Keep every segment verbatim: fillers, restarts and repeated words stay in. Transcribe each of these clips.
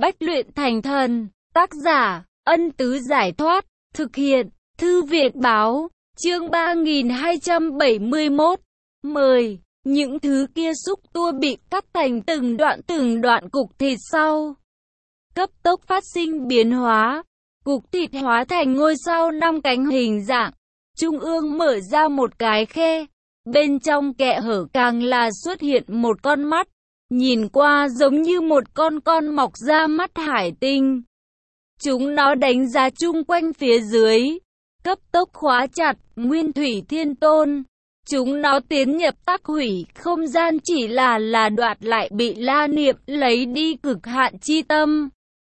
Bách luyện thành thần. Tác giả, Ân Tứ Giải Thoát. Thực hiện, Thư Việt Báo. Chương ba nghìn hai trăm bảy mươi mốt. mười. Những thứ kia xúc tua bị cắt thành từng đoạn từng đoạn cục thịt sau. Cấp tốc phát sinh biến hóa. Cục thịt hóa thành ngôi sao năm cánh hình dạng. Trung ương mở ra một cái khe. Bên trong kẽ hở càng là xuất hiện một con mắt. Nhìn qua giống như một con con mọc ra mắt hải tinh. Chúng nó đánh giá chung quanh phía dưới. Cấp tốc khóa chặt Nguyên Thủy Thiên Tôn. Chúng nó tiến nhập tắc hủy không gian chỉ là là đoạt lại bị La Niệm lấy đi cực hạn chi tâm.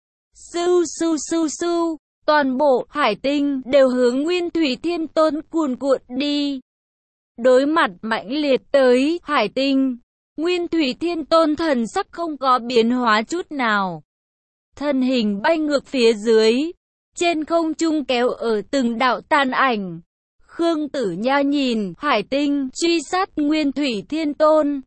Su su su su. Toàn bộ hải tinh đều hướng Nguyên Thủy Thiên Tôn cuồn cuộn đi. Đối mặt mãnh liệt tới hải tinh, Nguyên Thủy Thiên Tôn thần sắc không có biến hóa chút nào. Thân hình bay ngược phía dưới, trên không trung kéo ở từng đạo tàn ảnh. Khương Tử Nha nhìn hải tinh truy sát Nguyên Thủy Thiên Tôn.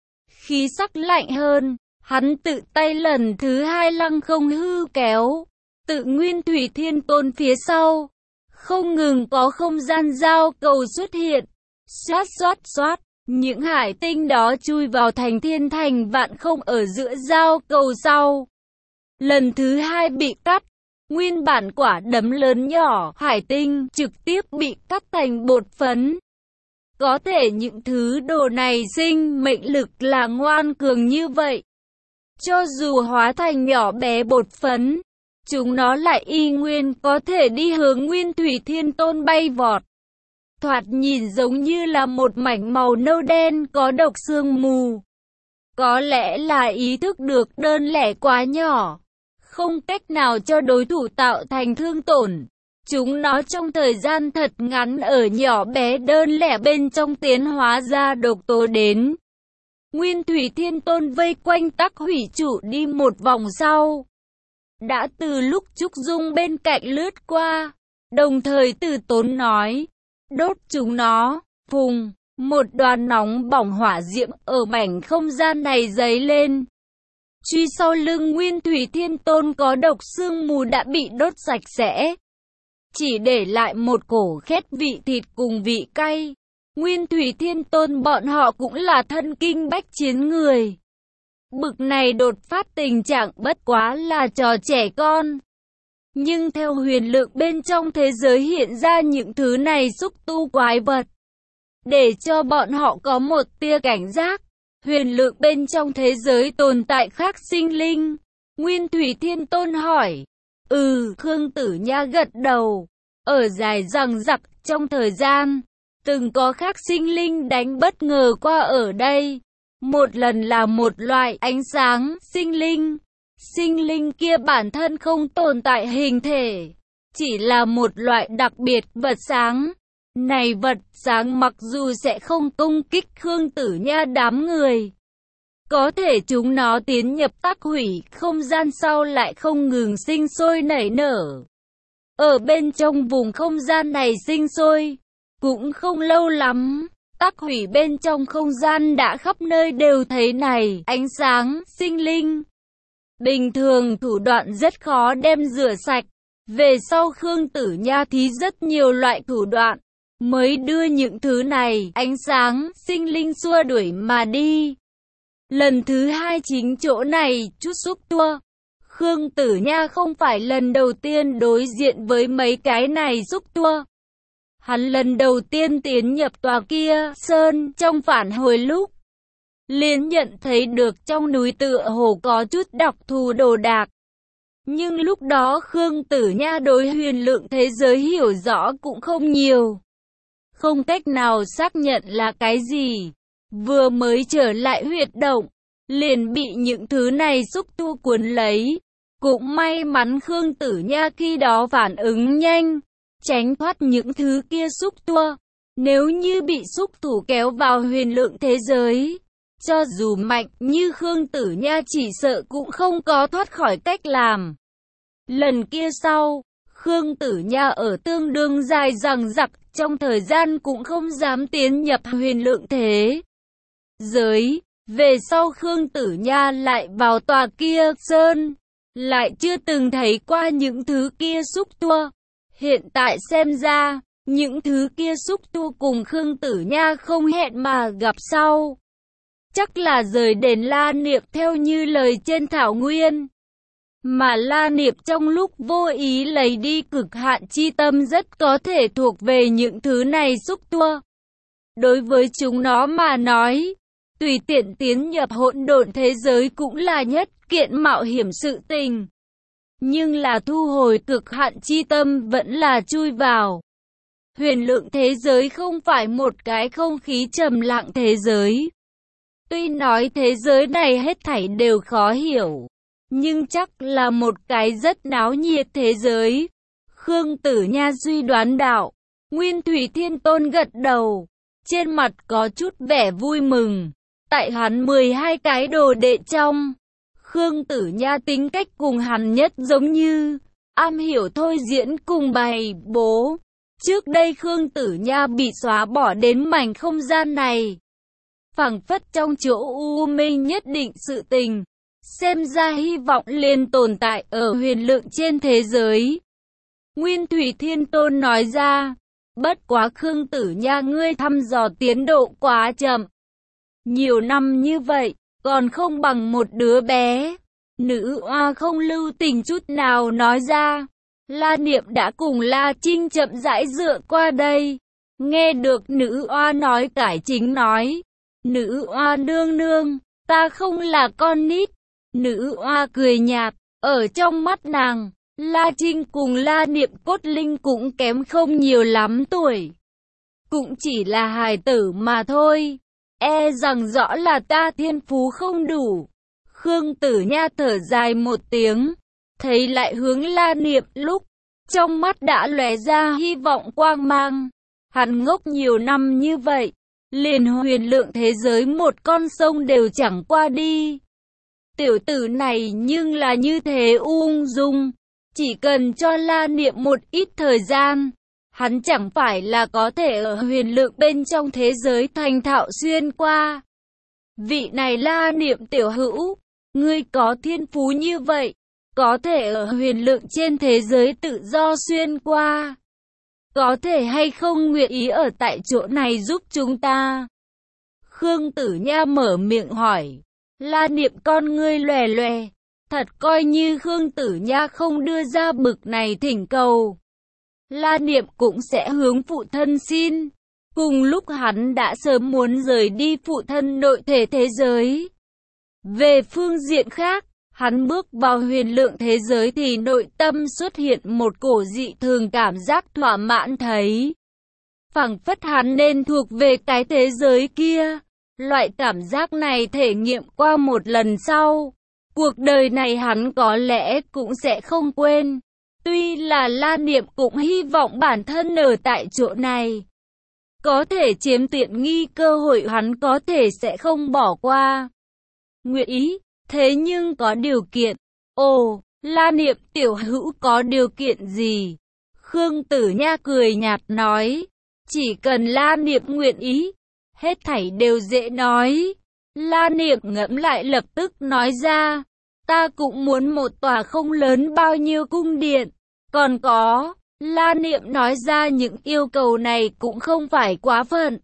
Khí sắc lạnh hơn, hắn tự tay lần thứ hai lăng không hư kéo. Tự Nguyên Thủy Thiên Tôn phía sau, không ngừng có không gian giao cầu xuất hiện. Xoát xoát xoát, những hải tinh đó chui vào thành thiên thành vạn không ở giữa giao cầu sau. Lần thứ hai bị cắt, nguyên bản quả đấm lớn nhỏ hải tinh trực tiếp bị cắt thành bột phấn. Có thể những thứ đồ này sinh mệnh lực là ngoan cường như vậy. Cho dù hóa thành nhỏ bé bột phấn, chúng nó lại y nguyên có thể đi hướng Nguyên Thủy Thiên Tôn bay vọt. Thoạt nhìn giống như là một mảnh màu nâu đen có độc sương mù. Có lẽ là ý thức được đơn lẻ quá nhỏ, không cách nào cho đối thủ tạo thành thương tổn. Chúng nó trong thời gian thật ngắn ở nhỏ bé đơn lẻ bên trong tiến hóa ra độc tố đến. Nguyên Thủy Thiên Tôn vây quanh tắc hủy trụ đi một vòng sau. Đã từ lúc Trúc Dung bên cạnh lướt qua, đồng thời từ tốn nói, đốt chúng nó, phùng, một đoàn nóng bỏng hỏa diễm ở mảnh không gian này dấy lên. Truy sau lưng Nguyên Thủy Thiên Tôn có độc sương mù đã bị đốt sạch sẽ. Chỉ để lại một cổ khét vị thịt cùng vị cay. Nguyên Thủy Thiên Tôn bọn họ cũng là thân kinh bách chiến người. Bực này đột phát tình trạng bất quá là trò trẻ con. Nhưng theo huyền lượng bên trong thế giới hiện ra những thứ này xúc tu quái vật. Để cho bọn họ có một tia cảnh giác, huyền lượng bên trong thế giới tồn tại khác sinh linh. Nguyên Thủy Thiên Tôn hỏi. Ừ, Khương Tử Nha gật đầu. Ở dài dằng dặc trong thời gian, từng có khác sinh linh đánh bất ngờ qua ở đây. Một lần là một loại ánh sáng sinh linh. Sinh linh kia bản thân không tồn tại hình thể, chỉ là một loại đặc biệt vật sáng. Này vật sáng mặc dù sẽ không công kích Khương Tử Nha đám người, có thể chúng nó tiến nhập tắc hủy không gian sau lại không ngừng sinh sôi nảy nở. Ở bên trong vùng không gian này sinh sôi, cũng không lâu lắm, tắc hủy bên trong không gian đã khắp nơi đều thấy này ánh sáng sinh linh. Bình thường thủ đoạn rất khó đem rửa sạch. Về sau Khương Tử Nha thí rất nhiều loại thủ đoạn, mới đưa những thứ này ánh sáng sinh linh xua đuổi mà đi. Lần thứ hai chính chỗ này chút xúc tua. Khương Tử Nha không phải lần đầu tiên đối diện với mấy cái này xúc tua. Hắn lần đầu tiên tiến nhập tòa kia sơn trong phản hồi lúc liền nhận thấy được trong núi tựa hồ có chút đặc thù đồ đạc. Nhưng lúc đó Khương Tử Nha đối huyền lượng thế giới hiểu rõ cũng không nhiều. Không cách nào xác nhận là cái gì. Vừa mới trở lại huyệt động, liền bị những thứ này xúc tu cuốn lấy. Cũng may mắn Khương Tử Nha khi đó phản ứng nhanh, tránh thoát những thứ kia xúc tua. Nếu như bị xúc thủ kéo vào huyền lượng thế giới, cho dù mạnh như Khương Tử Nha chỉ sợ cũng không có thoát khỏi cách làm. Lần kia sau, Khương Tử Nha ở tương đương dài dằng dặc trong thời gian cũng không dám tiến nhập huyền lượng thế giới. Về sau Khương Tử Nha lại vào tòa kia sơn, lại chưa từng thấy qua những thứ kia xúc tua. Hiện tại xem ra, những thứ kia xúc tua cùng Khương Tử Nha không hẹn mà gặp sau. Chắc là rời đền La Niệm theo như lời trên thảo nguyên. Mà La Niệm trong lúc vô ý lấy đi cực hạn chi tâm rất có thể thuộc về những thứ này xúc tua. Đối với chúng nó mà nói, tùy tiện tiến nhập hỗn độn thế giới cũng là nhất kiện mạo hiểm sự tình. Nhưng là thu hồi cực hạn chi tâm vẫn là chui vào. Huyền lượng thế giới không phải một cái không khí trầm lặng thế giới. Tuy nói thế giới này hết thảy đều khó hiểu, nhưng chắc là một cái rất náo nhiệt thế giới. Khương Tử Nha suy đoán đạo. Nguyên Thủy Thiên Tôn gật đầu, trên mặt có chút vẻ vui mừng. Tại hắn mười hai cái đồ đệ trong, Khương Tử Nha tính cách cùng hắn nhất giống như, am hiểu thôi diễn cùng bày bố. Trước đây Khương Tử Nha bị xóa bỏ đến mảnh không gian này, phảng phất trong chỗ u minh nhất định sự tình. Xem ra hy vọng liền tồn tại ở huyền lượng trên thế giới. Nguyên Thủy Thiên Tôn nói ra, bất quá Khương Tử Nha ngươi thăm dò tiến độ quá chậm. Nhiều năm như vậy, còn không bằng một đứa bé. Nữ oa không lưu tình chút nào nói ra. La Niệm đã cùng La Trinh chậm rãi dựa qua đây. Nghe được nữ oa nói cải chính nói. Nữ oa nương nương, ta không là con nít. Nữ oa cười nhạt, ở trong mắt nàng, La Trinh cùng La Niệm cốt linh cũng kém không nhiều lắm tuổi. Cũng chỉ là hài tử mà thôi. E rằng rõ là ta thiên phú không đủ. Khương Tử Nha thở dài một tiếng, thấy lại hướng La Niệm lúc, trong mắt đã lóe ra hy vọng quang mang. Hắn ngốc nhiều năm như vậy, liền huyền lượng thế giới một con sông đều chẳng qua đi. Tiểu tử này nhưng là như thế ung dung, chỉ cần cho La Niệm một ít thời gian, hắn chẳng phải là có thể ở huyền lượng bên trong thế giới thành thạo xuyên qua. Vị này La Niệm tiểu hữu, ngươi có thiên phú như vậy, có thể ở huyền lượng trên thế giới tự do xuyên qua. Có thể hay không nguyện ý ở tại chỗ này giúp chúng ta? Khương Tử Nha mở miệng hỏi. La Niệm con ngươi lòe lòe, thật coi như Khương Tử Nha không đưa ra bực này thỉnh cầu, La Niệm cũng sẽ hướng phụ thân xin. Cùng lúc hắn đã sớm muốn rời đi phụ thân nội thể thế giới. Về phương diện khác, hắn bước vào huyền lượng thế giới thì nội tâm xuất hiện một cổ dị thường cảm giác thỏa mãn thấy. Phảng phất hắn nên thuộc về cái thế giới kia. Loại cảm giác này thể nghiệm qua một lần sau, cuộc đời này hắn có lẽ cũng sẽ không quên. Tuy là La Niệm cũng hy vọng bản thân ở tại chỗ này, có thể chiếm tiện nghi cơ hội hắn có thể sẽ không bỏ qua. Nguyện ý, thế nhưng có điều kiện. Ồ, La Niệm tiểu hữu có điều kiện gì? Khương Tử Nha cười nhạt nói, chỉ cần La Niệm nguyện ý, hết thảy đều dễ nói. La Niệm ngẫm lại lập tức nói ra, ta cũng muốn một tòa không lớn bao nhiêu cung điện. Còn có, La Niệm nói ra những yêu cầu này cũng không phải quá phận.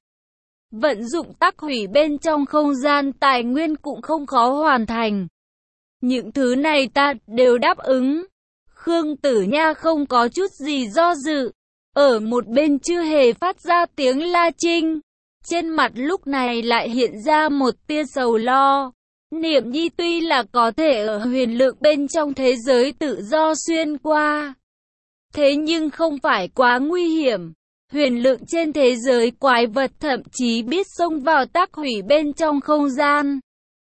Vận dụng tắc hủy bên trong không gian tài nguyên cũng không khó hoàn thành. Những thứ này ta đều đáp ứng. Khương Tử Nha không có chút gì do dự. Ở một bên chưa hề phát ra tiếng La Trinh. Trên mặt lúc này lại hiện ra một tia sầu lo. Niệm Nhi tuy là có thể ở huyền lượng bên trong thế giới tự do xuyên qua, thế nhưng không phải quá nguy hiểm. Huyền lượng trên thế giới quái vật thậm chí biết xông vào tác hủy bên trong không gian.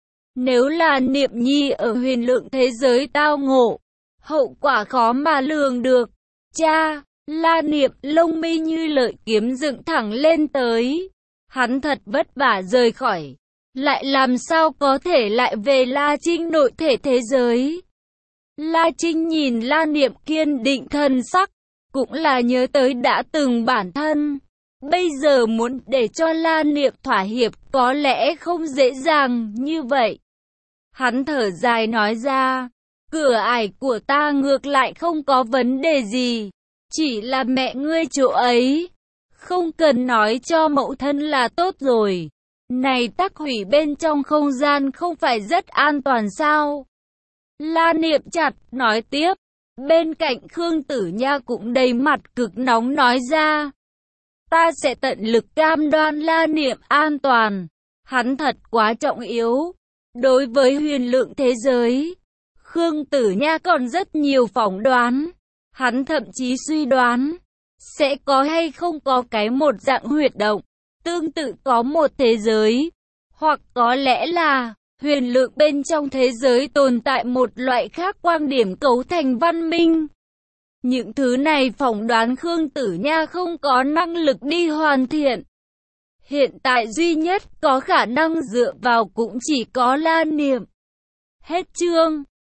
Nếu là Niệm Nhi ở huyền lượng thế giới tao ngộ, hậu quả khó mà lường được. Cha, La Niệm lông mi như lợi kiếm dựng thẳng lên tới. Hắn thật vất vả rời khỏi, lại làm sao có thể lại về La Trinh nội thể thế giới. La Trinh nhìn La Niệm kiên định thân sắc, cũng là nhớ tới đã từng bản thân. Bây giờ muốn để cho La Niệm thỏa hiệp có lẽ không dễ dàng như vậy. Hắn thở dài nói ra, Cửa ải của ta ngược lại không có vấn đề gì. Chỉ là mẹ ngươi chỗ ấy. Không cần nói cho mẫu thân là tốt rồi. Này tắc hủy bên trong không gian không phải rất an toàn sao? La Niệm chặt, nói tiếp. Bên cạnh Khương Tử Nha cũng đầy mặt cực nóng nói ra. Ta sẽ tận lực cam đoan La Niệm an toàn. Hắn thật quá trọng yếu. Đối với huyền lượng thế giới, Khương Tử Nha còn rất nhiều phỏng đoán. Hắn thậm chí suy đoán, sẽ có hay không có cái một dạng huyệt động, tương tự có một thế giới. Hoặc có lẽ là, huyền lượng bên trong thế giới tồn tại một loại khác quan điểm cấu thành văn minh. Những thứ này phỏng đoán Khương Tử Nha không có năng lực đi hoàn thiện. Hiện tại duy nhất có khả năng dựa vào cũng chỉ có La Niệm. Hết chương.